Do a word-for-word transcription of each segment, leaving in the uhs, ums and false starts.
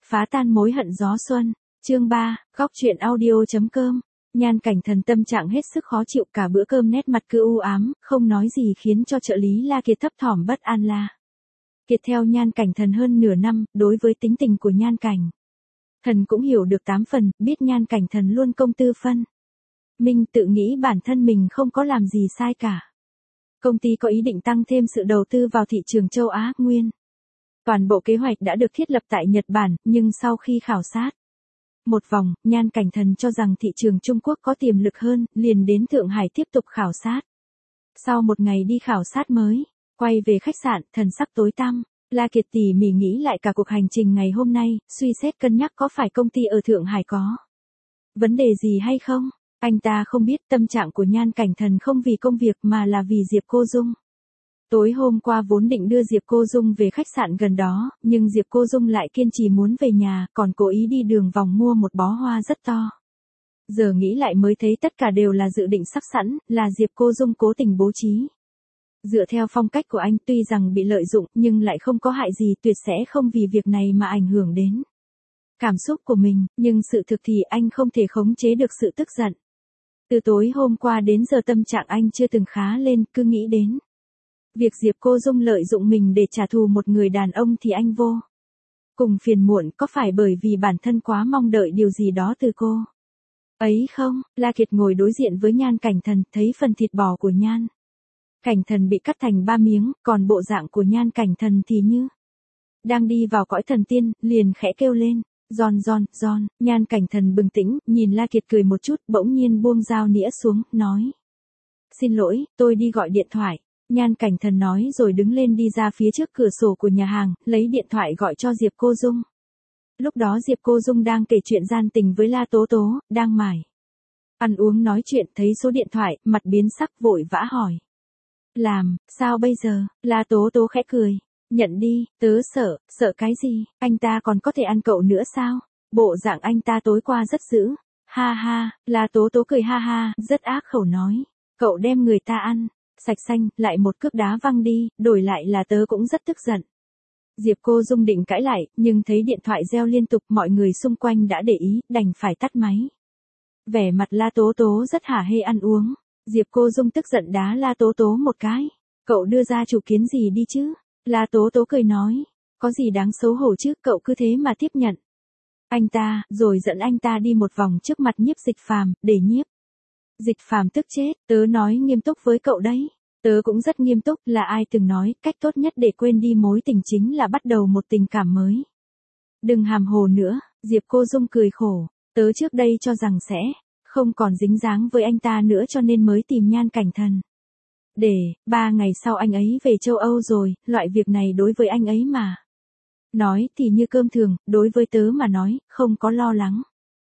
Phá tan mối hận gió xuân, chương ba, góc truyện audio.com. Nhan Cảnh Thần tâm trạng hết sức khó chịu, cả bữa cơm nét mặt cứ u ám, không nói gì khiến cho trợ lý La Kiệt thấp thỏm bất an. La Kiệt theo Nhan Cảnh Thần hơn nửa năm, đối với tính tình của Nhan Cảnh Thần cũng hiểu được tám phần, biết Nhan Cảnh Thần luôn công tư phân minh, tự nghĩ bản thân mình không có làm gì sai cả. Công ty có ý định tăng thêm sự đầu tư vào thị trường châu Á, nguyên toàn bộ kế hoạch đã được thiết lập tại Nhật Bản, nhưng sau khi khảo sát một vòng, Nhan Cảnh Thần cho rằng thị trường Trung Quốc có tiềm lực hơn, liền đến Thượng Hải tiếp tục khảo sát. Sau một ngày đi khảo sát mới, quay về khách sạn, thần sắc tối tăm, La Kiệt tỉ mỉ nghĩ lại cả cuộc hành trình ngày hôm nay, suy xét cân nhắc có phải công ty ở Thượng Hải có vấn đề gì hay không. Anh ta không biết tâm trạng của Nhan Cảnh Thần không vì công việc mà là vì Diệp Cô Dung. Tối hôm qua vốn định đưa Diệp Cô Dung về khách sạn gần đó, nhưng Diệp Cô Dung lại kiên trì muốn về nhà, còn cố ý đi đường vòng mua một bó hoa rất to. Giờ nghĩ lại mới thấy tất cả đều là dự định sắp sẵn, là Diệp Cô Dung cố tình bố trí. Dựa theo phong cách của anh, tuy rằng bị lợi dụng nhưng lại không có hại gì, tuyệt sẽ không vì việc này mà ảnh hưởng đến cảm xúc của mình, nhưng sự thực thì anh không thể khống chế được sự tức giận. Từ tối hôm qua đến giờ tâm trạng anh chưa từng khá lên, cứ nghĩ đến việc Diệp Cô Dung lợi dụng mình để trả thù một người đàn ông thì anh vô cùng phiền muộn. Có phải bởi vì bản thân quá mong đợi điều gì đó từ cô ấy không? La Kiệt ngồi đối diện với Nhan Cảnh Thần, thấy phần thịt bò của Nhan Cảnh Thần bị cắt thành ba miếng, còn bộ dạng của Nhan Cảnh Thần thì như đang đi vào cõi thần tiên, liền khẽ kêu lên, giòn giòn, giòn. Nhan Cảnh Thần bừng tỉnh, nhìn La Kiệt cười một chút, bỗng nhiên buông dao nĩa xuống, nói: Xin lỗi, tôi đi gọi điện thoại. Nhan Cảnh Thần nói rồi đứng lên đi ra phía trước cửa sổ của nhà hàng, lấy điện thoại gọi cho Diệp Cô Dung. Lúc đó Diệp Cô Dung đang kể chuyện gian tình với La Tố Tố, đang mải ăn uống nói chuyện, thấy số điện thoại, mặt biến sắc vội vã hỏi: Làm, sao bây giờ? La Tố Tố khẽ cười: Nhận đi, tớ sợ, sợ cái gì, anh ta còn có thể ăn cậu nữa sao? Bộ dạng anh ta tối qua rất dữ. Ha ha, La Tố Tố cười ha ha, rất ác khẩu nói: Cậu đem người ta ăn sạch xanh, lại một cước đá văng đi, đổi lại là tớ cũng rất tức giận. Diệp Cô Dung định cãi lại, nhưng thấy điện thoại reo liên tục, mọi người xung quanh đã để ý, đành phải tắt máy. Vẻ mặt La Tố Tố rất hả hê ăn uống. Diệp Cô Dung tức giận đá La Tố Tố một cái. Cậu đưa ra chủ kiến gì đi chứ? La Tố Tố cười nói: Có gì đáng xấu hổ chứ, cậu cứ thế mà tiếp nhận anh ta, rồi dẫn anh ta đi một vòng trước mặt Nhiếp Dịch Phàm, để Nhiếp Dịch Phàm tức chết. Tớ nói nghiêm túc với cậu đấy. Tớ cũng rất nghiêm túc, là ai từng nói, cách tốt nhất để quên đi mối tình chính là bắt đầu một tình cảm mới. Đừng hàm hồ nữa. Diệp Cô Dung cười khổ. Tớ trước đây cho rằng sẽ không còn dính dáng với anh ta nữa cho nên mới tìm Nhan Cảnh Thần. Để, ba ngày sau anh ấy về châu Âu rồi, loại việc này đối với anh ấy mà nói thì như cơm thường, đối với tớ mà nói, không có lo lắng.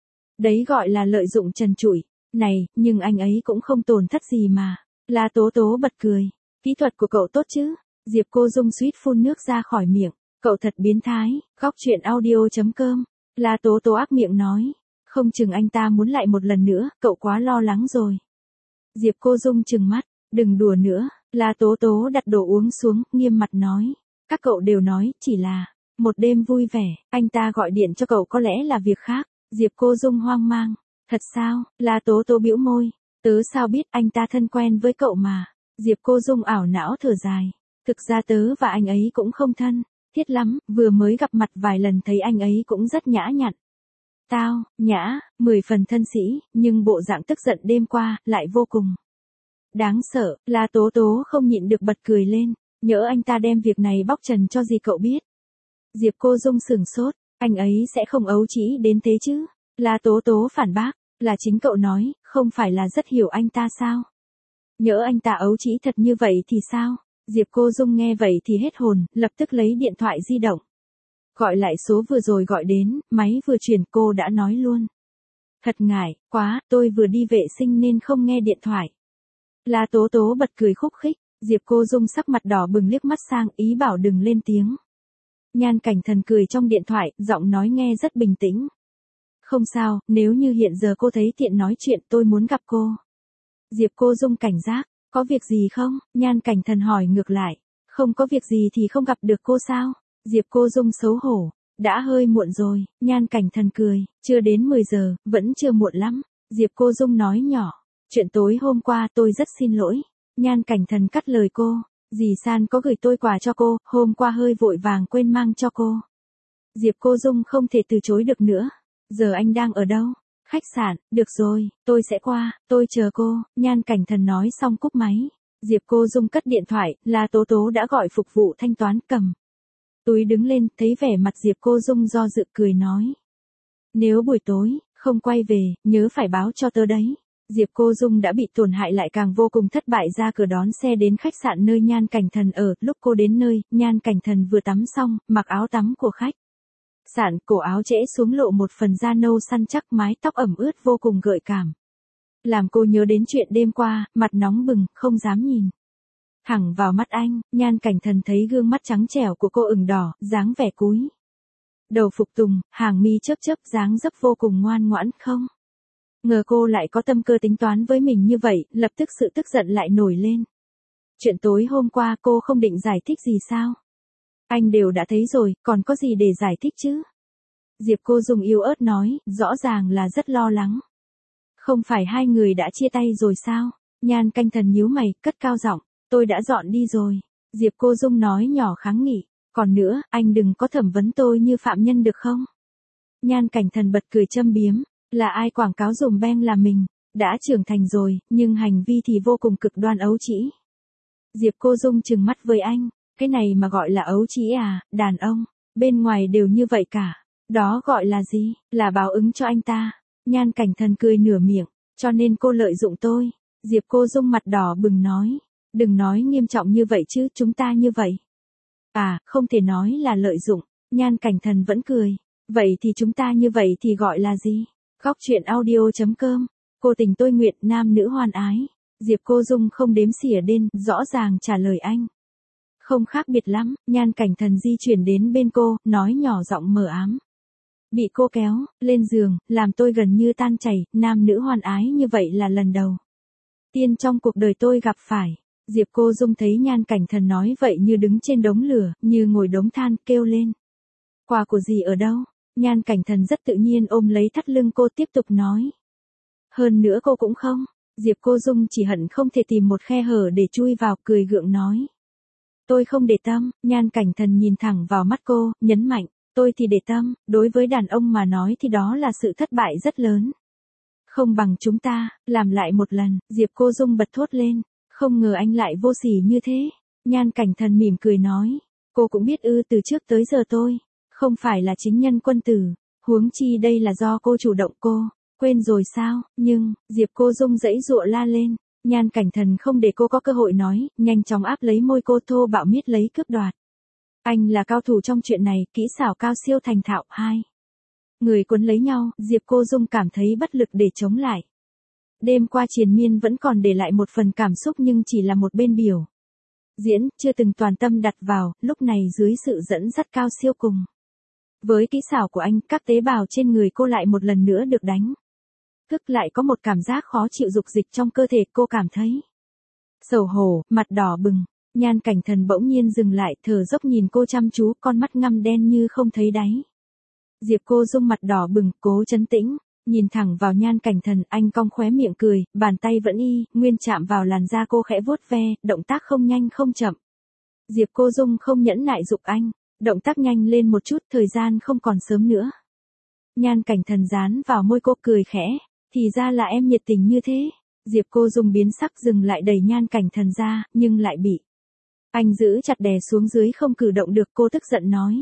Đấy gọi là lợi dụng trần trụi. Này, nhưng anh ấy cũng không tổn thất gì mà. La Tố Tố bật cười. Kỹ thuật của cậu tốt chứ? Diệp Cô Dung suýt phun nước ra khỏi miệng. Cậu thật biến thái. Góc truyện audio.com. La Tố Tố ác miệng nói: Không chừng anh ta muốn lại một lần nữa, cậu quá lo lắng rồi. Diệp Cô Dung trừng mắt: Đừng đùa nữa. La Tố Tố đặt đồ uống xuống, nghiêm mặt nói: Các cậu đều nói, chỉ là một đêm vui vẻ, anh ta gọi điện cho cậu có lẽ là việc khác. Diệp Cô Dung hoang mang: Thật sao? La Tố Tố bĩu môi: Tớ sao biết, anh ta thân quen với cậu mà. Diệp Cô Dung ảo não thở dài: Thực ra tớ và anh ấy cũng không thân thiết lắm, vừa mới gặp mặt vài lần thấy anh ấy cũng rất nhã nhặn. Tao, nhã, mười phần thân sĩ, nhưng bộ dạng tức giận đêm qua, lại vô cùng đáng sợ. La Tố Tố không nhịn được bật cười lên: Nhỡ anh ta đem việc này bóc trần cho gì cậu biết. Diệp Cô Dung sửng sốt: Anh ấy sẽ không ấu trĩ đến thế chứ? La Tố Tố phản bác: Là chính cậu nói, không phải là rất hiểu anh ta sao? Nhỡ anh ta ấu trĩ thật như vậy thì sao? Diệp Cô Dung nghe vậy thì hết hồn, lập tức lấy điện thoại di động gọi lại số vừa rồi gọi đến, máy vừa chuyển cô đã nói luôn: Thật ngại quá, tôi vừa đi vệ sinh nên không nghe điện thoại. La Tố Tố bật cười khúc khích. Diệp Cô Dung sắc mặt đỏ bừng liếc mắt sang, ý bảo đừng lên tiếng. Nhan Cảnh Thần cười trong điện thoại, giọng nói nghe rất bình tĩnh: Không sao, nếu như hiện giờ cô thấy tiện nói chuyện, tôi muốn gặp cô. Diệp Cô Dung cảnh giác: Có việc gì không? Nhan Cảnh Thần hỏi ngược lại: Không có việc gì thì không gặp được cô sao? Diệp Cô Dung xấu hổ: Đã hơi muộn rồi, Nhan Cảnh Thần cười, chưa đến mười giờ, vẫn chưa muộn lắm. Diệp Cô Dung nói nhỏ, chuyện tối hôm qua tôi rất xin lỗi. Nhan Cảnh Thần cắt lời cô, dì San có gửi tôi quà cho cô, hôm qua hơi vội vàng quên mang cho cô. Diệp Cô Dung không thể từ chối được nữa. Giờ anh đang ở đâu? Khách sạn, được rồi, tôi sẽ qua, tôi chờ cô. Nhan Cảnh Thần nói xong cúp máy. Diệp Cô Dung cất điện thoại, là Tố Tố đã gọi phục vụ thanh toán, cầm túi đứng lên, thấy vẻ mặt Diệp Cô Dung do dự cười nói. Nếu buổi tối, không quay về, nhớ phải báo cho tớ đấy. Diệp Cô Dung đã bị tổn hại lại càng vô cùng thất bại, ra cửa đón xe đến khách sạn nơi Nhan Cảnh Thần ở. Lúc cô đến nơi, Nhan Cảnh Thần vừa tắm xong, mặc áo tắm của khách sạn, cổ áo trễ xuống lộ một phần da nâu săn chắc, mái tóc ẩm ướt vô cùng gợi cảm. Làm cô nhớ đến chuyện đêm qua, mặt nóng bừng, không dám nhìn thẳng vào mắt anh. Nhan Cảnh Thần thấy gương mắt trắng trẻo của cô ửng đỏ, dáng vẻ cúi đầu phục tùng, hàng mi chớp chớp, dáng dấp vô cùng ngoan ngoãn. Không ngờ cô lại có tâm cơ tính toán với mình như vậy, lập tức sự tức giận lại nổi lên. Chuyện tối hôm qua cô không định giải thích gì sao? Anh đều đã thấy rồi, còn có gì để giải thích chứ? Diệp Cô Dung yếu ớt nói, rõ ràng là rất lo lắng. Không phải hai người đã chia tay rồi sao? Nhan Cảnh Thần nhíu mày, cất cao giọng, tôi đã dọn đi rồi. Diệp Cô Dung nói nhỏ kháng nghị, còn nữa, anh đừng có thẩm vấn tôi như phạm nhân được không? Nhan Cảnh Thần bật cười châm biếm, là ai quảng cáo dùm beng là mình đã trưởng thành rồi, nhưng hành vi thì vô cùng cực đoan ấu trĩ. Diệp Cô Dung trừng mắt với anh, cái này mà gọi là ấu trĩ à? Đàn ông bên ngoài đều như vậy cả. Đó gọi là gì? Là báo ứng cho anh ta. Nhan Cảnh Thần cười nửa miệng, cho nên cô lợi dụng tôi. Diệp Cô Dung mặt đỏ bừng nói, đừng nói nghiêm trọng như vậy chứ, chúng ta như vậy. À, không thể nói là lợi dụng. Nhan Cảnh Thần vẫn cười, vậy thì chúng ta như vậy thì gọi là gì? Góc truyện audio chấm com, cô tình tôi nguyện, nam nữ hoan ái. Diệp Cô Dung không đếm xỉa đến, rõ ràng trả lời anh. Không khác biệt lắm. Nhan Cảnh Thần di chuyển đến bên cô, nói nhỏ giọng mờ ám. Bị cô kéo lên giường, làm tôi gần như tan chảy, nam nữ hoan ái như vậy là lần đầu tiên trong cuộc đời tôi gặp phải. Diệp Cô Dung thấy Nhan Cảnh Thần nói vậy như đứng trên đống lửa, như ngồi đống than, kêu lên. Quà của dì ở đâu? Nhan Cảnh Thần rất tự nhiên ôm lấy thắt lưng cô, tiếp tục nói. Hơn nữa cô cũng không. Diệp Cô Dung chỉ hận không thể tìm một khe hở để chui vào, cười gượng nói. Tôi không để tâm. Nhan Cảnh Thần nhìn thẳng vào mắt cô, nhấn mạnh. Tôi thì để tâm, đối với đàn ông mà nói thì đó là sự thất bại rất lớn. Không bằng chúng ta, làm lại một lần. Diệp Cô Dung bật thốt lên. Không ngờ anh lại vô sỉ như thế. Nhan Cảnh Thần mỉm cười nói. Cô cũng biết ư, từ trước tới giờ tôi không phải là chính nhân quân tử. Huống chi đây là do cô chủ động. Cô quên rồi sao? Nhưng, Diệp Cô Dung giãy giụa la lên. Nhan Cảnh Thần không để cô có cơ hội nói, nhanh chóng áp lấy môi cô, thô bạo miết lấy cướp đoạt. Anh là cao thủ trong chuyện này, kỹ xảo cao siêu thành thạo. Hai người quấn lấy nhau, Diệp Cô Dung cảm thấy bất lực để chống lại. Đêm qua triền miên vẫn còn để lại một phần cảm xúc, nhưng chỉ là một bên biểu diễn, chưa từng toàn tâm đặt vào. Lúc này dưới sự dẫn dắt cao siêu cùng với kỹ xảo của anh, các tế bào trên người cô lại một lần nữa được đánh thức, lại có một cảm giác khó chịu dục dịch trong cơ thể. Cô cảm thấy xấu hổ, mặt đỏ bừng. Nhan Cảnh Thần bỗng nhiên dừng lại, thở dốc nhìn cô chăm chú, con mắt ngăm đen như không thấy đáy. Diệp Cô Dung mặt đỏ bừng, cố trấn tĩnh, nhìn thẳng vào Nhan Cảnh Thần, anh cong khóe miệng cười, bàn tay vẫn y nguyên chạm vào làn da cô, khẽ vuốt ve, động tác không nhanh không chậm. Diệp Cô Dung không nhẫn nại giục anh, động tác nhanh lên một chút, thời gian không còn sớm nữa. Nhan Cảnh Thần dán vào môi cô, cười khẽ, thì ra là em nhiệt tình như thế. Diệp Cô Dung biến sắc, dừng lại, đẩy Nhan Cảnh Thần ra, nhưng lại bị anh giữ chặt đè xuống dưới, không cử động được. Cô tức giận nói.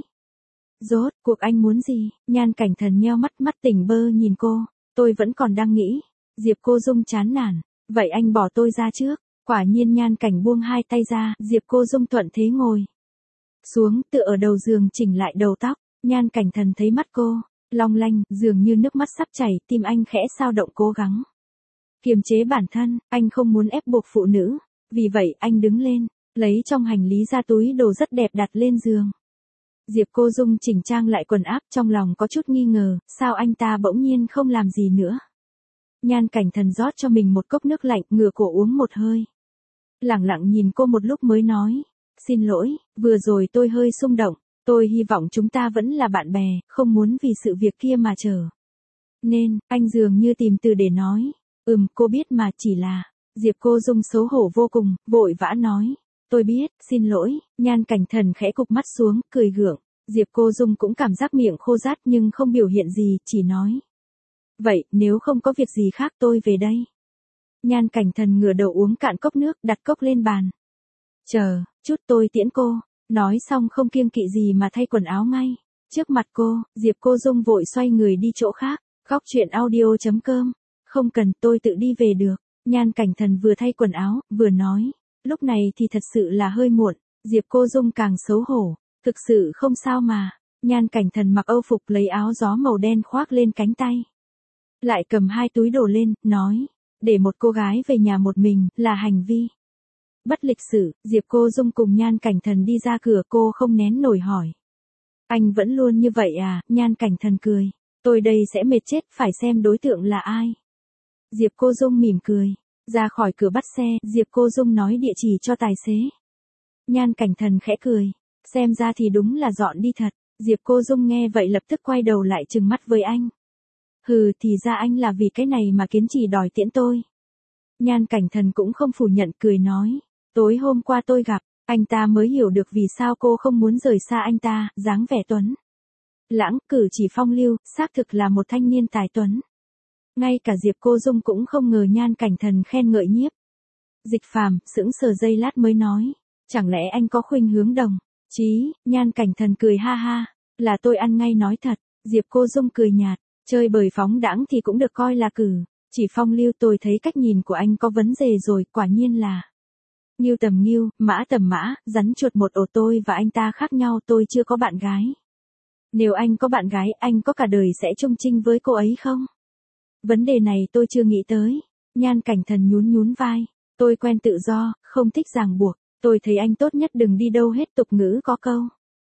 Rốt cuộc anh muốn gì? Nhan Cảnh Thần nheo mắt, mắt tỉnh bơ nhìn cô. Tôi vẫn còn đang nghĩ. Diệp Cô Dung chán nản. Vậy anh bỏ tôi ra trước. Quả nhiên Nhan Cảnh buông hai tay ra, Diệp Cô Dung thuận thế ngồi xuống, tựa ở đầu giường, chỉnh lại đầu tóc. Nhan Cảnh Thần thấy mắt cô long lanh, dường như nước mắt sắp chảy, tim anh khẽ xao động, cố gắng kiềm chế bản thân. Anh không muốn ép buộc phụ nữ. Vì vậy anh đứng lên, lấy trong hành lý ra túi đồ rất đẹp đặt lên giường. Diệp Cô Dung chỉnh trang lại quần áo, trong lòng có chút nghi ngờ, sao anh ta bỗng nhiên không làm gì nữa. Nhan Cảnh Thần rót cho mình một cốc nước lạnh, ngửa cổ uống một hơi. Lẳng lặng nhìn cô một lúc mới nói, xin lỗi, vừa rồi tôi hơi xung động. Tôi hy vọng chúng ta vẫn là bạn bè, không muốn vì sự việc kia mà trở nên, anh dường như tìm từ để nói. Ừm, cô biết mà, chỉ là, Diệp Cô Dung xấu hổ vô cùng, vội vã nói. Tôi biết, xin lỗi, Nhan Cảnh Thần khẽ cụp mắt xuống, cười gượng. Diệp Cô Dung cũng cảm giác miệng khô rát nhưng không biểu hiện gì, chỉ nói. Vậy, nếu không có việc gì khác tôi về đây. Nhan Cảnh Thần ngửa đầu uống cạn cốc nước, đặt cốc lên bàn. Chờ, chút tôi tiễn cô. Nói xong không kiêng kỵ gì mà thay quần áo ngay. Trước mặt cô, Diệp Cô Dung vội xoay người đi chỗ khác. Góc chuyện audio chấm com. Không cần, tôi tự đi về được. Nhan Cảnh Thần vừa thay quần áo, vừa nói. Lúc này thì thật sự là hơi muộn. Diệp Cô Dung càng xấu hổ. Thực sự không sao mà. Nhan Cảnh Thần mặc âu phục lấy áo gió màu đen khoác lên cánh tay. Lại cầm hai túi đồ lên, nói. Để một cô gái về nhà một mình, là hành vi bất lịch sự. Diệp Cô Dung cùng Nhan Cảnh Thần đi ra cửa, cô không nén nổi hỏi. Anh vẫn luôn như vậy à? Nhan Cảnh Thần cười. Tôi đây sẽ mệt chết, phải xem đối tượng là ai. Diệp Cô Dung mỉm cười. Ra khỏi cửa bắt xe, Diệp Cô Dung nói địa chỉ cho tài xế. Nhan Cảnh Thần khẽ cười. Xem ra thì đúng là dọn đi thật. Diệp Cô Dung nghe vậy lập tức quay đầu lại trừng mắt với anh. Hừ, thì ra anh là vì cái này mà kiến trì đòi tiễn tôi. Nhan Cảnh Thần cũng không phủ nhận, cười nói. Tối hôm qua tôi gặp, anh ta mới hiểu được vì sao cô không muốn rời xa anh ta, dáng vẻ tuấn lãng, cử chỉ phong lưu, xác thực là một thanh niên tài tuấn. Ngay cả Diệp Cô Dung cũng không ngờ Nhan Cảnh Thần khen ngợi nhiếp. Dịch Phàm sững sờ giây lát mới nói. Chẳng lẽ anh có khuynh hướng đồng chí? Nhan Cảnh Thần cười ha ha. Là tôi ăn ngay nói thật. Diệp Cô Dung cười nhạt. Chơi bời phóng đãng thì cũng được coi là cử chỉ phong lưu. Tôi thấy cách nhìn của anh có vấn đề rồi, quả nhiên là Ngưu tầm ngưu, mã tầm mã, rắn chuột một ổ. Tôi và anh ta khác nhau, tôi chưa có bạn gái. Nếu anh có bạn gái, anh có cả đời sẽ chung chinh với cô ấy không? Vấn đề này tôi chưa nghĩ tới. Nhan Cảnh Thần nhún nhún vai. Tôi quen tự do, không thích ràng buộc. Tôi thấy anh tốt nhất đừng đi đâu hết. Tục ngữ có câu.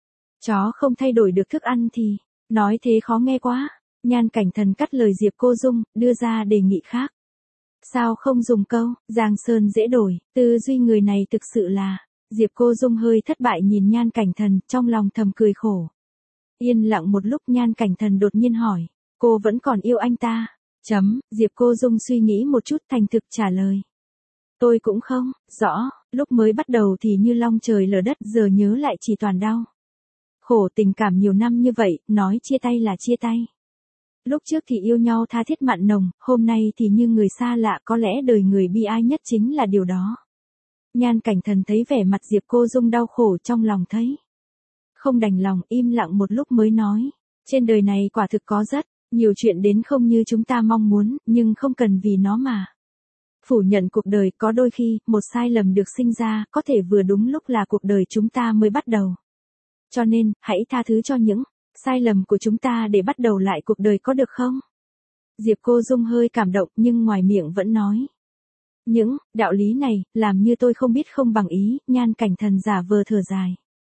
Chó không thay đổi được thức ăn thì. Nói thế khó nghe quá. Nhan Cảnh Thần cắt lời Diệp Cô Dung, đưa ra đề nghị khác. Sao không dùng câu, Giang Sơn dễ đổi, tư duy người này thực sự là. Diệp Cô Dung hơi thất bại nhìn Nhan Cảnh Thần, trong lòng thầm cười khổ. Yên lặng một lúc, Nhan Cảnh Thần đột nhiên hỏi. Cô vẫn còn yêu anh ta? Chấm, Diệp Cô Dung suy nghĩ một chút, thành thực trả lời. Tôi cũng không rõ, lúc mới bắt đầu thì như long trời lở đất, giờ nhớ lại chỉ toàn đau khổ. Tình cảm nhiều năm như vậy, nói chia tay là chia tay. Lúc trước thì yêu nhau tha thiết mặn nồng, hôm nay thì như người xa lạ. Có lẽ đời người bi ai nhất chính là điều đó. Nhan Cảnh Thần thấy vẻ mặt Diệp Cô Dung đau khổ, trong lòng thấy không đành lòng, im lặng một lúc mới nói. Trên đời này quả thực có rất nhiều chuyện đến không như chúng ta mong muốn, nhưng không cần vì nó mà phủ nhận cuộc đời. Có đôi khi, một sai lầm được sinh ra, có thể vừa đúng lúc là cuộc đời chúng ta mới bắt đầu. Cho nên, hãy tha thứ cho những sai lầm của chúng ta để bắt đầu lại cuộc đời, có được không? Diệp Cô Dung hơi cảm động nhưng ngoài miệng vẫn nói. Những đạo lý này, làm như tôi không biết không bằng ý. Nhan Cảnh Thần giả vờ thở dài.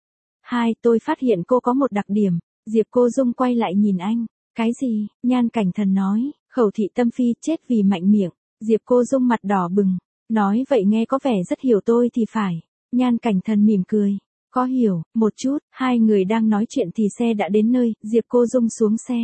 Hai, tôi phát hiện cô có một đặc điểm. Diệp Cô Dung quay lại nhìn anh. Cái gì? Nhan Cảnh Thần nói. Khẩu thị tâm phi, chết vì mạnh miệng. Diệp Cô Dung mặt đỏ bừng. Nói vậy nghe có vẻ rất hiểu tôi thì phải. Nhan Cảnh Thần mỉm cười. Có hiểu, một chút. Hai người đang nói chuyện thì xe đã đến nơi. Diệp Cô Dung xuống xe.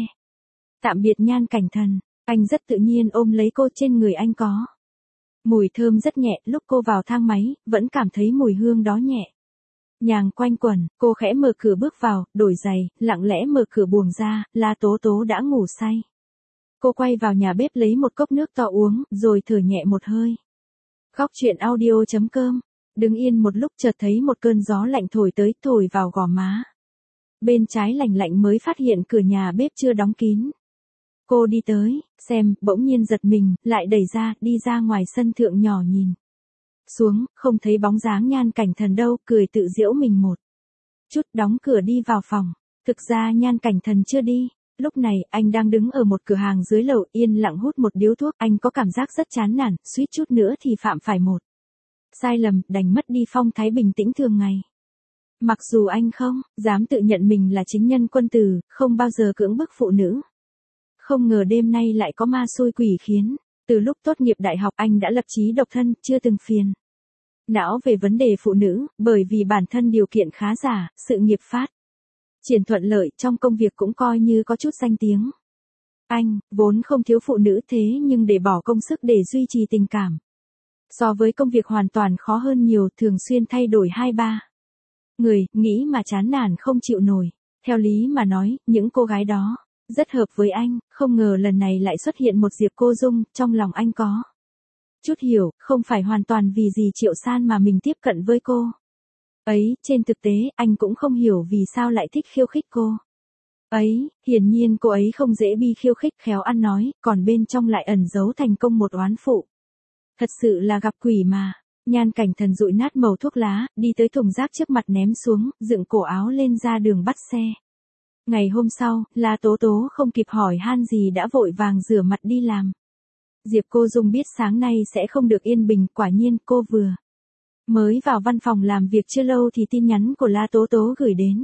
Tạm biệt Nhan Cảnh Thần. Anh rất tự nhiên ôm lấy cô, trên người anh có mùi thơm rất nhẹ. Lúc cô vào thang máy, vẫn cảm thấy mùi hương đó nhẹ nhàng quanh quẩn. Cô khẽ mở cửa bước vào, đổi giày, lặng lẽ mở cửa buồng ra. La Tố Tố đã ngủ say. Cô quay vào nhà bếp lấy một cốc nước to uống, rồi thở nhẹ một hơi. Góc chuyện audio chấm com. Đứng yên một lúc, chợt thấy một cơn gió lạnh thổi tới, thổi vào gò má. Bên trái lạnh lạnh, mới phát hiện cửa nhà bếp chưa đóng kín. Cô đi tới, xem, bỗng nhiên giật mình, lại đẩy ra, đi ra ngoài sân thượng nhỏ nhìn xuống, không thấy bóng dáng Nhan Cảnh Thần đâu, cười tự giễu mình một chút, đóng cửa đi vào phòng. Thực ra Nhan Cảnh Thần chưa đi. Lúc này, anh đang đứng ở một cửa hàng dưới lầu, yên lặng hút một điếu thuốc. Anh có cảm giác rất chán nản, suýt chút nữa thì phạm phải một sai lầm, đành mất đi phong thái bình tĩnh thường ngày. Mặc dù anh không dám tự nhận mình là chính nhân quân tử, không bao giờ cưỡng bức phụ nữ. Không ngờ đêm nay lại có ma xui quỷ khiến. Từ lúc tốt nghiệp đại học, anh đã lập chí độc thân, chưa từng phiền não về vấn đề phụ nữ, bởi vì bản thân điều kiện khá giả, sự nghiệp phát Triển thuận lợi, trong công việc cũng coi như có chút danh tiếng. Anh, vốn không thiếu phụ nữ thế nhưng để bỏ công sức để duy trì tình cảm. So với công việc hoàn toàn khó hơn nhiều, thường xuyên thay đổi hai ba người, nghĩ mà chán nản không chịu nổi. Theo lý mà nói, những cô gái đó rất hợp với anh, không ngờ lần này lại xuất hiện một Diệp Cô Dung, trong lòng anh có chút hiểu, không phải hoàn toàn vì gì Triệu San mà mình tiếp cận với cô ấy, trên thực tế, anh cũng không hiểu vì sao lại thích khiêu khích cô ấy, hiển nhiên cô ấy không dễ bi khiêu khích, khéo ăn nói, còn bên trong lại ẩn giấu thành công một oán phụ. Thật sự là gặp quỷ mà. Nhan Cảnh Thần dụi nát mẩu thuốc lá, đi tới thùng rác trước mặt ném xuống, dựng cổ áo lên ra đường bắt xe. Ngày hôm sau, La Tố Tố không kịp hỏi han gì đã vội vàng rửa mặt đi làm. Diệp Cô Dung biết sáng nay sẽ không được yên bình, quả nhiên cô vừa mới vào văn phòng làm việc chưa lâu thì tin nhắn của La Tố Tố gửi đến.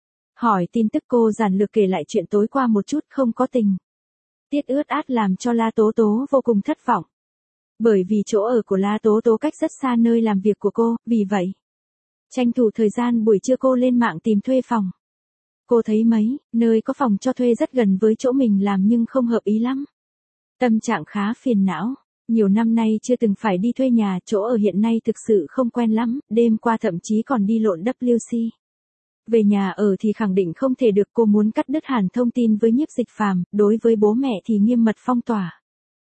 Hỏi tin tức, cô giản lược kể lại chuyện tối qua một chút, không có tình tiết ướt át làm cho La Tố Tố vô cùng thất vọng. Bởi vì chỗ ở của La Tố Tố cách rất xa nơi làm việc của cô, vì vậy tranh thủ thời gian buổi trưa cô lên mạng tìm thuê phòng. Cô thấy mấy nơi có phòng cho thuê rất gần với chỗ mình làm nhưng không hợp ý lắm. Tâm trạng khá phiền não, nhiều năm nay chưa từng phải đi thuê nhà, chỗ ở hiện nay thực sự không quen lắm, đêm qua thậm chí còn đi lộn W C. Về nhà ở thì khẳng định không thể được, cô muốn cắt đứt hẳn thông tin với Nhiếp Dịch Phàm, đối với bố mẹ thì nghiêm mật phong tỏa.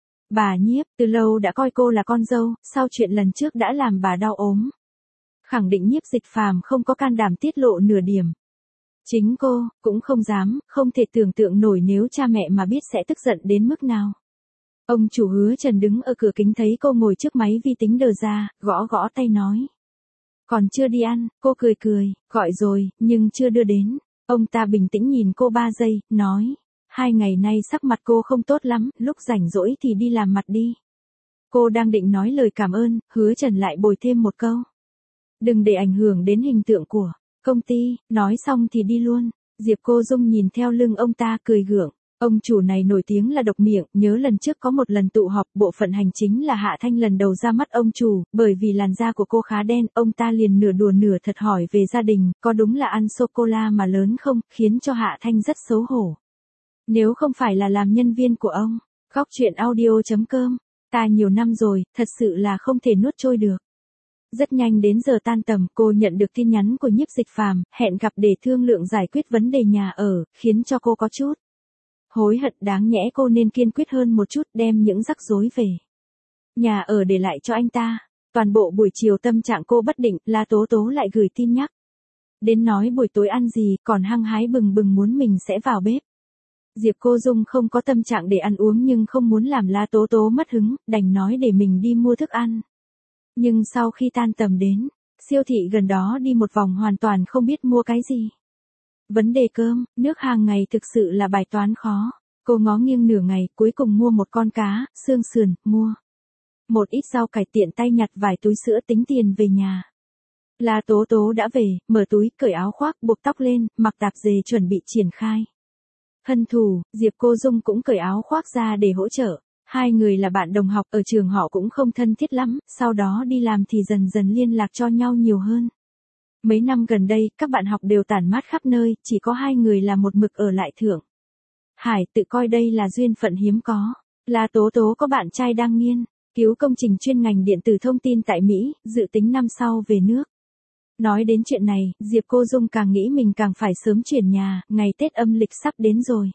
Bà Nhiếp từ lâu đã coi cô là con dâu, sau chuyện lần trước đã làm bà đau ốm. Khẳng định Nhiếp Dịch Phàm không có can đảm tiết lộ nửa điểm. Chính cô cũng không dám, không thể tưởng tượng nổi nếu cha mẹ mà biết sẽ tức giận đến mức nào. Ông chủ Hứa Trần đứng ở cửa kính thấy cô ngồi trước máy vi tính đờ ra, gõ gõ tay nói. Còn chưa đi ăn, cô cười cười, gọi rồi, nhưng chưa đưa đến. Ông ta bình tĩnh nhìn cô ba giây, nói. Hai ngày nay sắc mặt cô không tốt lắm, lúc rảnh rỗi thì đi làm mặt đi. Cô đang định nói lời cảm ơn, Hứa Trần lại bồi thêm một câu. Đừng để ảnh hưởng đến hình tượng của công ty, nói xong thì đi luôn. Diệp Cô Dung nhìn theo lưng ông ta cười gượng. Ông chủ này nổi tiếng là độc miệng, nhớ lần trước có một lần tụ họp, bộ phận hành chính là Hạ Thanh lần đầu ra mắt ông chủ, bởi vì làn da của cô khá đen, ông ta liền nửa đùa nửa thật hỏi về gia đình, có đúng là ăn sô-cô-la mà lớn không, khiến cho Hạ Thanh rất xấu hổ. Nếu không phải là làm nhân viên của ông, góc chuyện audio chấm com, ta nhiều năm rồi, thật sự là không thể nuốt trôi được. Rất nhanh đến giờ tan tầm, cô nhận được tin nhắn của Nhiếp Dịch Phàm, hẹn gặp để thương lượng giải quyết vấn đề nhà ở, khiến cho cô có chút hối hận, đáng nhẽ cô nên kiên quyết hơn một chút, đem những rắc rối về nhà ở để lại cho anh ta. Toàn bộ buổi chiều tâm trạng cô bất định, La Tố Tố lại gửi tin nhắc đến nói buổi tối ăn gì, còn hăng hái bừng bừng muốn mình sẽ vào bếp. Diệp Cô Dung không có tâm trạng để ăn uống nhưng không muốn làm La Tố Tố mất hứng, đành nói để mình đi mua thức ăn. Nhưng sau khi tan tầm đến siêu thị gần đó đi một vòng hoàn toàn không biết mua cái gì. Vấn đề cơm, nước hàng ngày thực sự là bài toán khó. Cô ngó nghiêng nửa ngày, cuối cùng mua một con cá, xương sườn, mua một ít rau cải, tiện tay nhặt vài túi sữa tính tiền về nhà. La Tố Tố đã về, mở túi, cởi áo khoác, buộc tóc lên, mặc tạp dề chuẩn bị triển khai hân thù. Diệp Cô Dung cũng cởi áo khoác ra để hỗ trợ. Hai người là bạn đồng học, ở trường họ cũng không thân thiết lắm, sau đó đi làm thì dần dần liên lạc cho nhau nhiều hơn. Mấy năm gần đây, các bạn học đều tản mát khắp nơi, chỉ có hai người là một mực ở lại Thượng Hải, tự coi đây là duyên phận hiếm có. La Tố Tố có bạn trai đang nghiên cứu công trình chuyên ngành điện tử thông tin tại Mỹ, dự tính năm sau về nước. Nói đến chuyện này, Diệp Cô Dung càng nghĩ mình càng phải sớm chuyển nhà, ngày Tết âm lịch sắp đến rồi.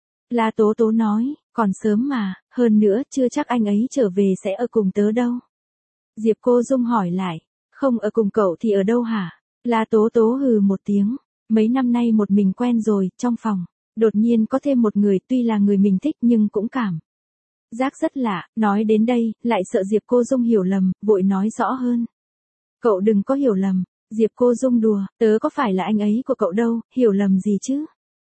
La Tố Tố nói, còn sớm mà, hơn nữa chưa chắc anh ấy trở về sẽ ở cùng tớ đâu. Diệp Cô Dung hỏi lại, không ở cùng cậu thì ở đâu hả? La Tố Tố hừ một tiếng, mấy năm nay một mình quen rồi, trong phòng đột nhiên có thêm một người, tuy là người mình thích nhưng cũng cảm giác rất lạ. Nói đến đây, lại sợ Diệp Cô Dung hiểu lầm, vội nói rõ hơn. Cậu đừng có hiểu lầm. Diệp Cô Dung đùa, tớ có phải là anh ấy của cậu đâu, hiểu lầm gì chứ?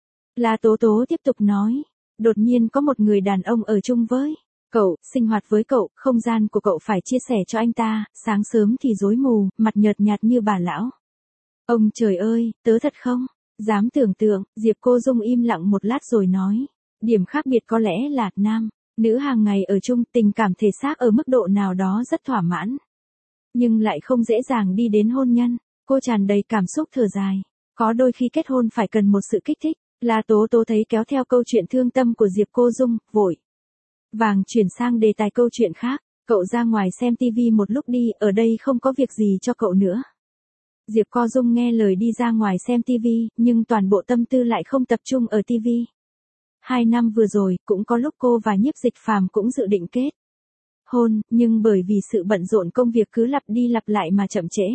La Tố Tố tiếp tục nói, đột nhiên có một người đàn ông ở chung với cậu, sinh hoạt với cậu, không gian của cậu phải chia sẻ cho anh ta, sáng sớm thì rối mù, mặt nhợt nhạt như bà lão. Ông trời ơi, tớ thật không dám tưởng tượng. Diệp Cô Dung im lặng một lát rồi nói, điểm khác biệt có lẽ là nam, nữ hàng ngày ở chung, tình cảm thể xác ở mức độ nào đó rất thỏa mãn, nhưng lại không dễ dàng đi đến hôn nhân. Cô tràn đầy cảm xúc thở dài. Có đôi khi kết hôn phải cần một sự kích thích, La Tố Tố thấy kéo theo câu chuyện thương tâm của Diệp Cô Dung, vội vàng chuyển sang đề tài câu chuyện khác. Cậu ra ngoài xem tivi một lúc đi, ở đây không có việc gì cho cậu nữa. Diệp Cô Dung nghe lời đi ra ngoài xem tivi, nhưng toàn bộ tâm tư lại không tập trung ở tivi. Hai năm vừa rồi, cũng có lúc cô và Nhiếp Dịch Phàm cũng dự định kết hôn, nhưng bởi vì sự bận rộn công việc cứ lặp đi lặp lại mà chậm trễ.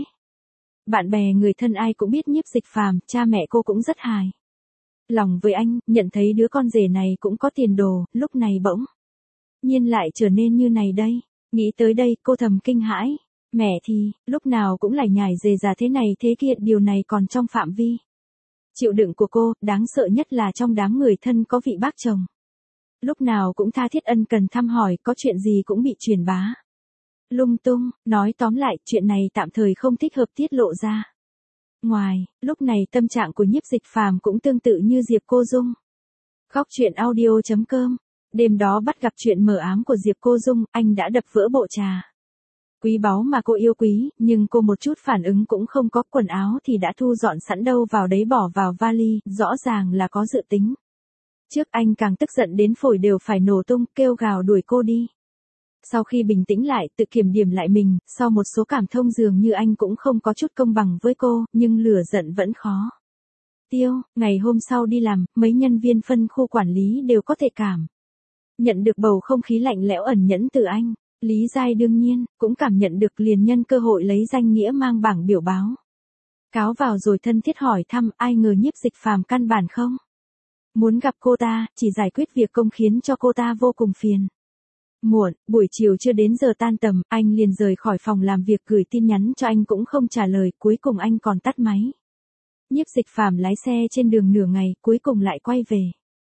Bạn bè người thân ai cũng biết Nhiếp Dịch Phàm, cha mẹ cô cũng rất hài lòng với anh, nhận thấy đứa con rể này cũng có tiền đồ, lúc này bỗng nhiên lại trở nên như này đây. Nghĩ tới đây, cô thầm kinh hãi. Mẹ thì, lúc nào cũng lải nhải rề rà thế này thế kia, điều này còn trong phạm vi chịu đựng của cô, đáng sợ nhất là trong đám người thân có vị bác chồng. Lúc nào cũng tha thiết ân cần thăm hỏi, có chuyện gì cũng bị truyền bá lung tung, nói tóm lại, chuyện này tạm thời không thích hợp tiết lộ ra ngoài. Lúc này tâm trạng của Nhiếp Dịch Phàm cũng tương tự như Diệp Cô Dung. Góc truyện audio chấm com. Đêm đó bắt gặp chuyện mờ ám của Diệp Cô Dung, anh đã đập vỡ bộ trà quý báu mà cô yêu quý, nhưng cô một chút phản ứng cũng không có, quần áo thì đã thu dọn sẵn đâu vào đấy bỏ vào vali, rõ ràng là có dự tính. Trước anh càng tức giận đến phổi đều phải nổ tung, kêu gào đuổi cô đi. Sau khi bình tĩnh lại, tự kiểm điểm lại mình, sau một số cảm thông dường như anh cũng không có chút công bằng với cô, nhưng lửa giận vẫn khó tiêu. Ngày hôm sau đi làm, mấy nhân viên phân khu quản lý đều có thể cảm nhận được bầu không khí lạnh lẽo ẩn nhẫn từ anh. Lý Giai đương nhiên, cũng cảm nhận được, liền nhân cơ hội lấy danh nghĩa mang bảng biểu báo cáo vào rồi thân thiết hỏi thăm, ai ngờ Nhiếp Dịch Phàm căn bản không muốn gặp cô ta, chỉ giải quyết việc công khiến cho cô ta vô cùng phiền muộn. Buổi chiều chưa đến giờ tan tầm, anh liền rời khỏi phòng làm việc, gửi tin nhắn cho anh cũng không trả lời, cuối cùng anh còn tắt máy. Nhiếp Dịch Phàm lái xe trên đường nửa ngày, cuối cùng lại quay về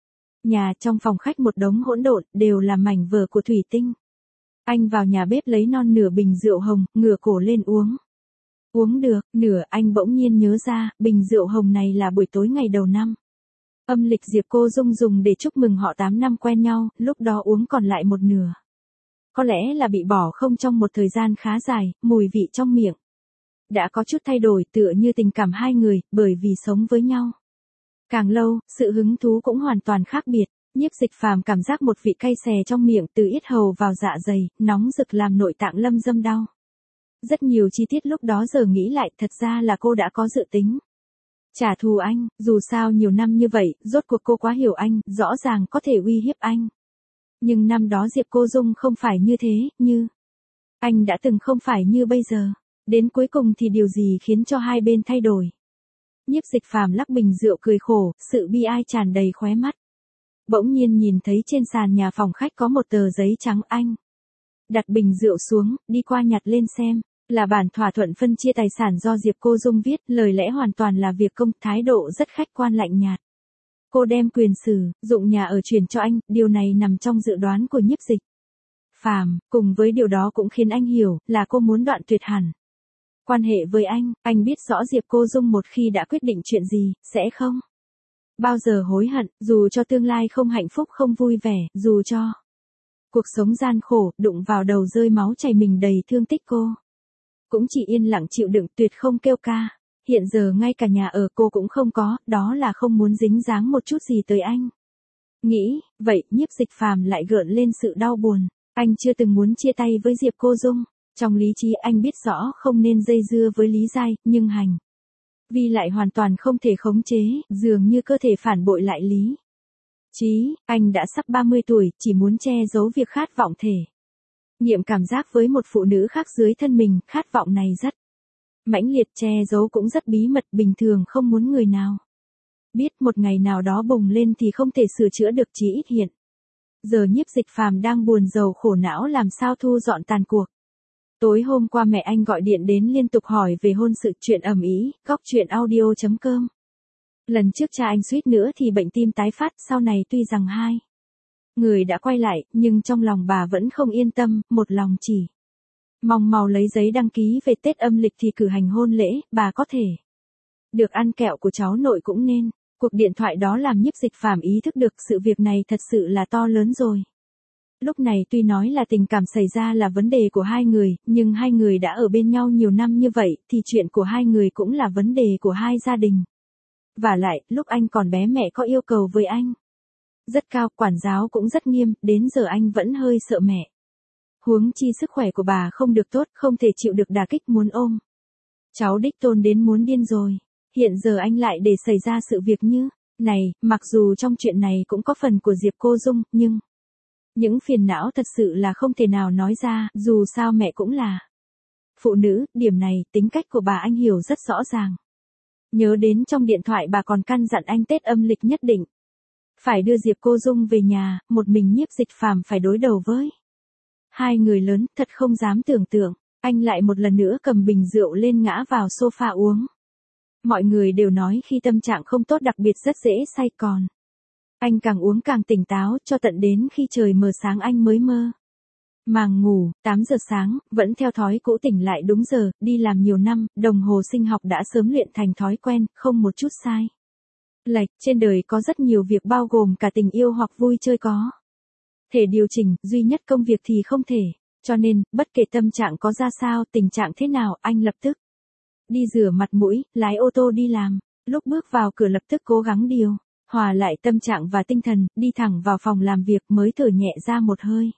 nhà. Trong phòng khách một đống hỗn độn, đều là mảnh vỡ của thủy tinh. Anh vào nhà bếp lấy non nửa bình rượu hồng, ngửa cổ lên uống. Uống được nửa, anh bỗng nhiên nhớ ra, bình rượu hồng này là buổi tối ngày đầu năm âm lịch Diệp Cô Dung dùng để chúc mừng họ tám năm quen nhau, lúc đó uống còn lại một nửa. Có lẽ là bị bỏ không trong một thời gian khá dài, mùi vị trong miệng đã có chút thay đổi, tựa như tình cảm hai người, bởi vì sống với nhau càng lâu, sự hứng thú cũng hoàn toàn khác biệt. Nhiếp Dịch Phàm cảm giác một vị cay xè trong miệng từ yết hầu vào dạ dày, nóng rực làm nội tạng lâm dâm đau. Rất nhiều chi tiết lúc đó giờ nghĩ lại, thật ra là cô đã có dự tính trả thù anh, dù sao nhiều năm như vậy, rốt cuộc cô quá hiểu anh, rõ ràng có thể uy hiếp anh. Nhưng năm đó Diệp Cô Dung không phải như thế, như anh đã từng không phải như bây giờ. Đến cuối cùng thì điều gì khiến cho hai bên thay đổi? Nhiếp Dịch Phàm lắc bình rượu cười khổ, sự bi ai tràn đầy khóe mắt. Bỗng nhiên nhìn thấy trên sàn nhà phòng khách có một tờ giấy trắng, anh đặt bình rượu xuống, đi qua nhặt lên xem. Là bản thỏa thuận phân chia tài sản do Diệp Cô Dung viết, lời lẽ hoàn toàn là việc công, thái độ rất khách quan lạnh nhạt. Cô đem quyền sử dụng nhà ở chuyển cho anh, điều này nằm trong dự đoán của Nhiếp Dịch Phàm, cùng với điều đó cũng khiến anh hiểu, là cô muốn đoạn tuyệt hẳn quan hệ với anh. Anh biết rõ Diệp Cô Dung một khi đã quyết định chuyện gì, sẽ không bao giờ hối hận, dù cho tương lai không hạnh phúc không vui vẻ, dù cho cuộc sống gian khổ, đụng vào đầu rơi máu chảy mình đầy thương tích, cô cũng chỉ yên lặng chịu đựng, tuyệt không kêu ca. Hiện giờ ngay cả nhà ở cô cũng không có, đó là không muốn dính dáng một chút gì tới anh. Nghĩ, vậy, Nhiếp Dịch Phàm lại gợn lên sự đau buồn. Anh chưa từng muốn chia tay với Diệp Cô Dung. Trong lý trí anh biết rõ không nên dây dưa với Lý Giai, nhưng hành vi lại hoàn toàn không thể khống chế, dường như cơ thể phản bội lại lý trí. Anh đã sắp ba mươi tuổi, chỉ muốn che giấu việc khát vọng thể nghiệm cảm giác với một phụ nữ khác dưới thân mình, khát vọng này rất mãnh liệt, che giấu cũng rất bí mật, bình thường không muốn người nào biết, một ngày nào đó bùng lên thì không thể sửa chữa được, chí ít hiện giờ Nhiếp Dịch Phàm đang buồn rầu khổ não làm sao thu dọn tàn cuộc. Tối hôm qua mẹ anh gọi điện đến liên tục hỏi về hôn sự, chuyện ầm ĩ. Góc truyện audio chấm com. Lần trước cha anh suýt nữa thì bệnh tim tái phát, sau này tuy rằng hai người đã quay lại, nhưng trong lòng bà vẫn không yên tâm, một lòng chỉ mong mau lấy giấy đăng ký về Tết âm lịch thì cử hành hôn lễ, bà có thể được ăn kẹo của cháu nội cũng nên. Cuộc điện thoại đó làm Nhiếp Dịch Phàm ý thức được sự việc này thật sự là to lớn rồi. Lúc này tuy nói là tình cảm xảy ra là vấn đề của hai người, nhưng hai người đã ở bên nhau nhiều năm như vậy, thì chuyện của hai người cũng là vấn đề của hai gia đình. Vả lại, lúc anh còn bé mẹ có yêu cầu với anh. Rất cao, quản giáo cũng rất nghiêm, đến giờ anh vẫn hơi sợ mẹ. Huống chi sức khỏe của bà không được tốt, không thể chịu được đả kích muốn ôm. Cháu đích tôn đến muốn điên rồi. Hiện giờ anh lại để xảy ra sự việc như này, mặc dù trong chuyện này cũng có phần của Diệp Cô Dung, nhưng những phiền não thật sự là không thể nào nói ra, dù sao mẹ cũng là phụ nữ, điểm này, tính cách của bà anh hiểu rất rõ ràng. Nhớ đến trong điện thoại bà còn căn dặn anh Tết âm lịch nhất định phải đưa Diệp Cô Dung về nhà, một mình Nhiếp Dịch Phàm phải đối đầu với hai người lớn, thật không dám tưởng tượng. Anh lại một lần nữa cầm bình rượu lên ngã vào sofa uống. Mọi người đều nói khi tâm trạng không tốt đặc biệt rất dễ say còn. Anh càng uống càng tỉnh táo, cho tận đến khi trời mờ sáng anh mới mơ màng ngủ. Tám giờ sáng, vẫn theo thói cũ tỉnh lại đúng giờ, đi làm nhiều năm, đồng hồ sinh học đã sớm luyện thành thói quen, không một chút sai lệch. Trên đời có rất nhiều việc bao gồm cả tình yêu hoặc vui chơi có thể điều chỉnh, duy nhất công việc thì không thể. Cho nên, bất kể tâm trạng có ra sao, tình trạng thế nào, anh lập tức đi rửa mặt mũi, lái ô tô đi làm. Lúc bước vào cửa lập tức cố gắng điều hòa lại tâm trạng và tinh thần, đi thẳng vào phòng làm việc mới thở nhẹ ra một hơi.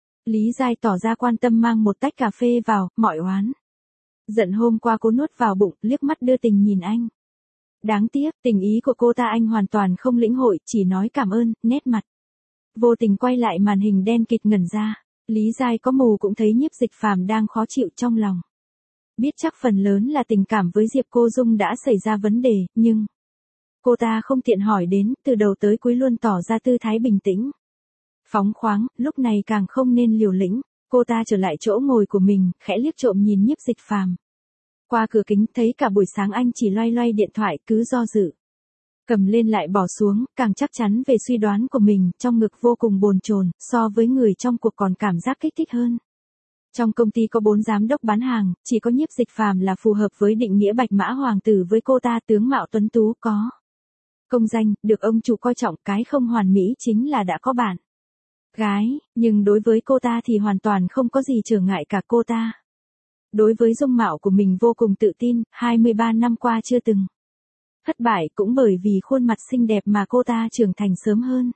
Lý Giai tỏ ra quan tâm mang một tách cà phê vào, mọi oán giận hôm qua cô nuốt vào bụng, liếc mắt đưa tình nhìn anh. Đáng tiếc, tình ý của cô ta anh hoàn toàn không lĩnh hội, chỉ nói cảm ơn, nét mặt vô tình quay lại màn hình đen kịt ngẩn ra. Lý Giai có mù cũng thấy Nhiếp Dịch Phàm đang khó chịu trong lòng. Biết chắc phần lớn là tình cảm với Diệp Cô Dung đã xảy ra vấn đề, nhưng cô ta không tiện hỏi đến, từ đầu tới cuối luôn tỏ ra tư thái bình tĩnh, phóng khoáng, lúc này càng không nên liều lĩnh. Cô ta trở lại chỗ ngồi của mình, khẽ liếc trộm nhìn Nhiếp Dịch Phàm. Qua cửa kính thấy cả buổi sáng anh chỉ loay loay điện thoại, cứ do dự cầm lên lại bỏ xuống, càng chắc chắn về suy đoán của mình, trong ngực vô cùng bồn chồn, so với người trong cuộc còn cảm giác kích thích hơn. Trong công ty có bốn giám đốc bán hàng, chỉ có Nhiếp Dịch Phàm là phù hợp với định nghĩa bạch mã hoàng tử với cô ta, tướng mạo tuấn tú, có công danh, được ông chủ coi trọng, cái không hoàn mỹ chính là đã có bạn gái, nhưng đối với cô ta thì hoàn toàn không có gì trở ngại cả. Cô ta đối với dung mạo của mình vô cùng tự tin, hai mươi ba năm qua chưa từng thất bại, cũng bởi vì khuôn mặt xinh đẹp mà cô ta trưởng thành sớm hơn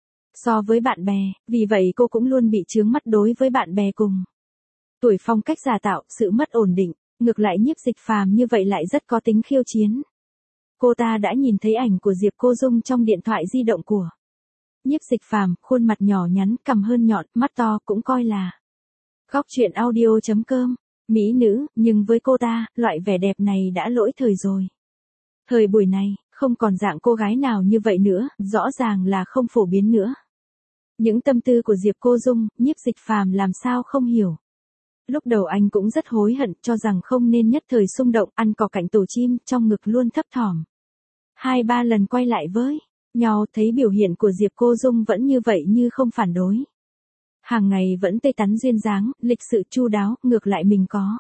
so với bạn bè, vì vậy cô cũng luôn bị chướng mắt đối với bạn bè cùng tuổi, phong cách giả tạo, sự mất ổn định. Ngược lại Nhiếp Dịch Phàm như vậy lại rất có tính khiêu chiến. Cô ta đã nhìn thấy ảnh của Diệp Cô Dung trong điện thoại di động của Nhiếp Dịch Phàm, khuôn mặt nhỏ nhắn, cằm hơn nhọn, mắt to, cũng coi là góc truyện audio chấm com mỹ nữ, nhưng với cô ta, loại vẻ đẹp này đã lỗi thời rồi. Thời buổi này, không còn dạng cô gái nào như vậy nữa, rõ ràng là không phổ biến nữa. Những tâm tư của Diệp Cô Dung, Nhiếp Dịch Phàm làm sao không hiểu. Lúc đầu anh cũng rất hối hận, cho rằng không nên nhất thời xung động, ăn cỏ cạnh tổ chim, trong ngực luôn thấp thỏm. Hai ba lần quay lại với nhau, thấy biểu hiện của Diệp Cô Dung vẫn như vậy, như không phản đối. Hàng ngày vẫn tươi tắn duyên dáng, lịch sự chu đáo, ngược lại mình có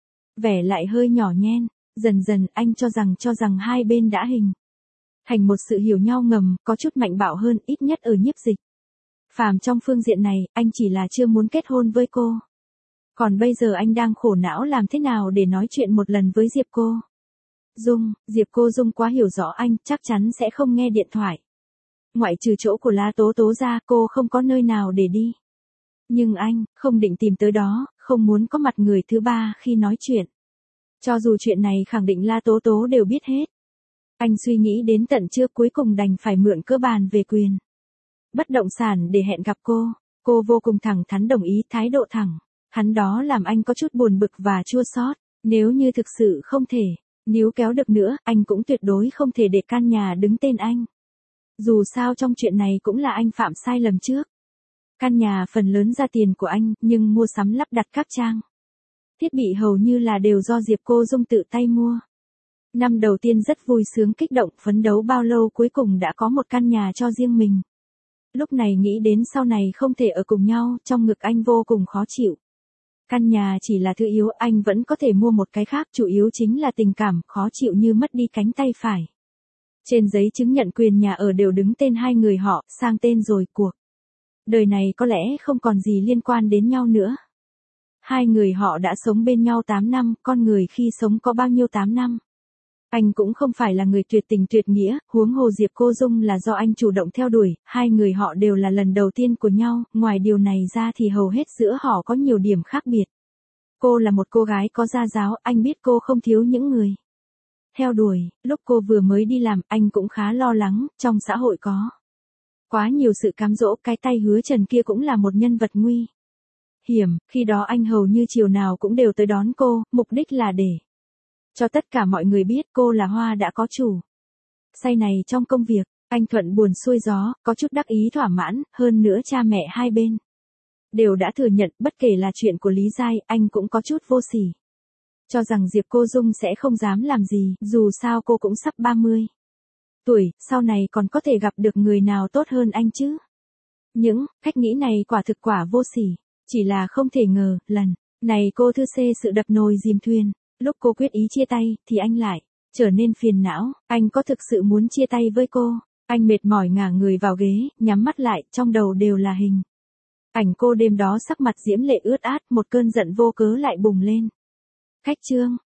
vẻ lại hơi nhỏ nhen. Dần dần anh cho rằng cho rằng hai bên đã hình thành một sự hiểu nhau ngầm, có chút mạnh bạo hơn, ít nhất ở Nhiếp Dịch Phàm trong phương diện này, anh chỉ là chưa muốn kết hôn với cô. Còn bây giờ anh đang khổ não làm thế nào để nói chuyện một lần với Diệp Cô Dung. Diệp Cô Dung quá hiểu rõ anh, chắc chắn sẽ không nghe điện thoại. Ngoại trừ chỗ của La Tố Tố ra, cô không có nơi nào để đi. Nhưng anh, không định tìm tới đó, không muốn có mặt người thứ ba khi nói chuyện. Cho dù chuyện này khẳng định La Tố Tố đều biết hết. Anh suy nghĩ đến tận trưa, cuối cùng đành phải mượn cơ bàn về quyền bất động sản để hẹn gặp cô. Cô vô cùng thẳng thắn đồng ý, thái độ thẳng thắn đó làm anh có chút buồn bực và chua xót. Nếu như thực sự không thể níu kéo được nữa, anh cũng tuyệt đối không thể để căn nhà đứng tên anh. Dù sao trong chuyện này cũng là anh phạm sai lầm trước. Căn nhà phần lớn ra tiền của anh, nhưng mua sắm lắp đặt các trang thiết bị hầu như là đều do Diệp Cô Dung tự tay mua. Năm đầu tiên rất vui sướng kích động, phấn đấu bao lâu cuối cùng đã có một căn nhà cho riêng mình. Lúc này nghĩ đến sau này không thể ở cùng nhau, trong ngực anh vô cùng khó chịu. Căn nhà chỉ là thứ yếu, anh vẫn có thể mua một cái khác, chủ yếu chính là tình cảm, khó chịu như mất đi cánh tay phải. Trên giấy chứng nhận quyền nhà ở đều đứng tên hai người họ, sang tên rồi, cuộc đời này có lẽ không còn gì liên quan đến nhau nữa. Hai người họ đã sống bên nhau tám năm, con người khi sống có bao nhiêu tám năm. Anh cũng không phải là người tuyệt tình tuyệt nghĩa, huống hồ Diệp Cô Dung là do anh chủ động theo đuổi, hai người họ đều là lần đầu tiên của nhau, ngoài điều này ra thì hầu hết giữa họ có nhiều điểm khác biệt. Cô là một cô gái có gia giáo, anh biết cô không thiếu những người theo đuổi, lúc cô vừa mới đi làm, anh cũng khá lo lắng, trong xã hội có quá nhiều sự cám dỗ, cái tay Hứa Trần kia cũng là một nhân vật nguy hiểm, khi đó anh hầu như chiều nào cũng đều tới đón cô, mục đích là để cho tất cả mọi người biết cô là hoa đã có chủ. Say này trong công việc, anh thuận buồn xuôi gió, có chút đắc ý thỏa mãn, hơn nữa cha mẹ hai bên đều đã thừa nhận, bất kể là chuyện của Lý Giai, anh cũng có chút vô sỉ. Cho rằng Diệp Cô Dung sẽ không dám làm gì, dù sao cô cũng sắp ba mươi tuổi, sau này còn có thể gặp được người nào tốt hơn anh chứ. Những cách nghĩ này quả thực quả vô sỉ, chỉ là không thể ngờ, lần này cô Thư xê sự đập nồi dìm thuyền, lúc cô quyết ý chia tay, thì anh lại trở nên phiền não, anh có thực sự muốn chia tay với cô. Anh mệt mỏi ngả người vào ghế, nhắm mắt lại, trong đầu đều là hình ảnh cô đêm đó sắc mặt diễm lệ ướt át, một cơn giận vô cớ lại bùng lên. Khách trương,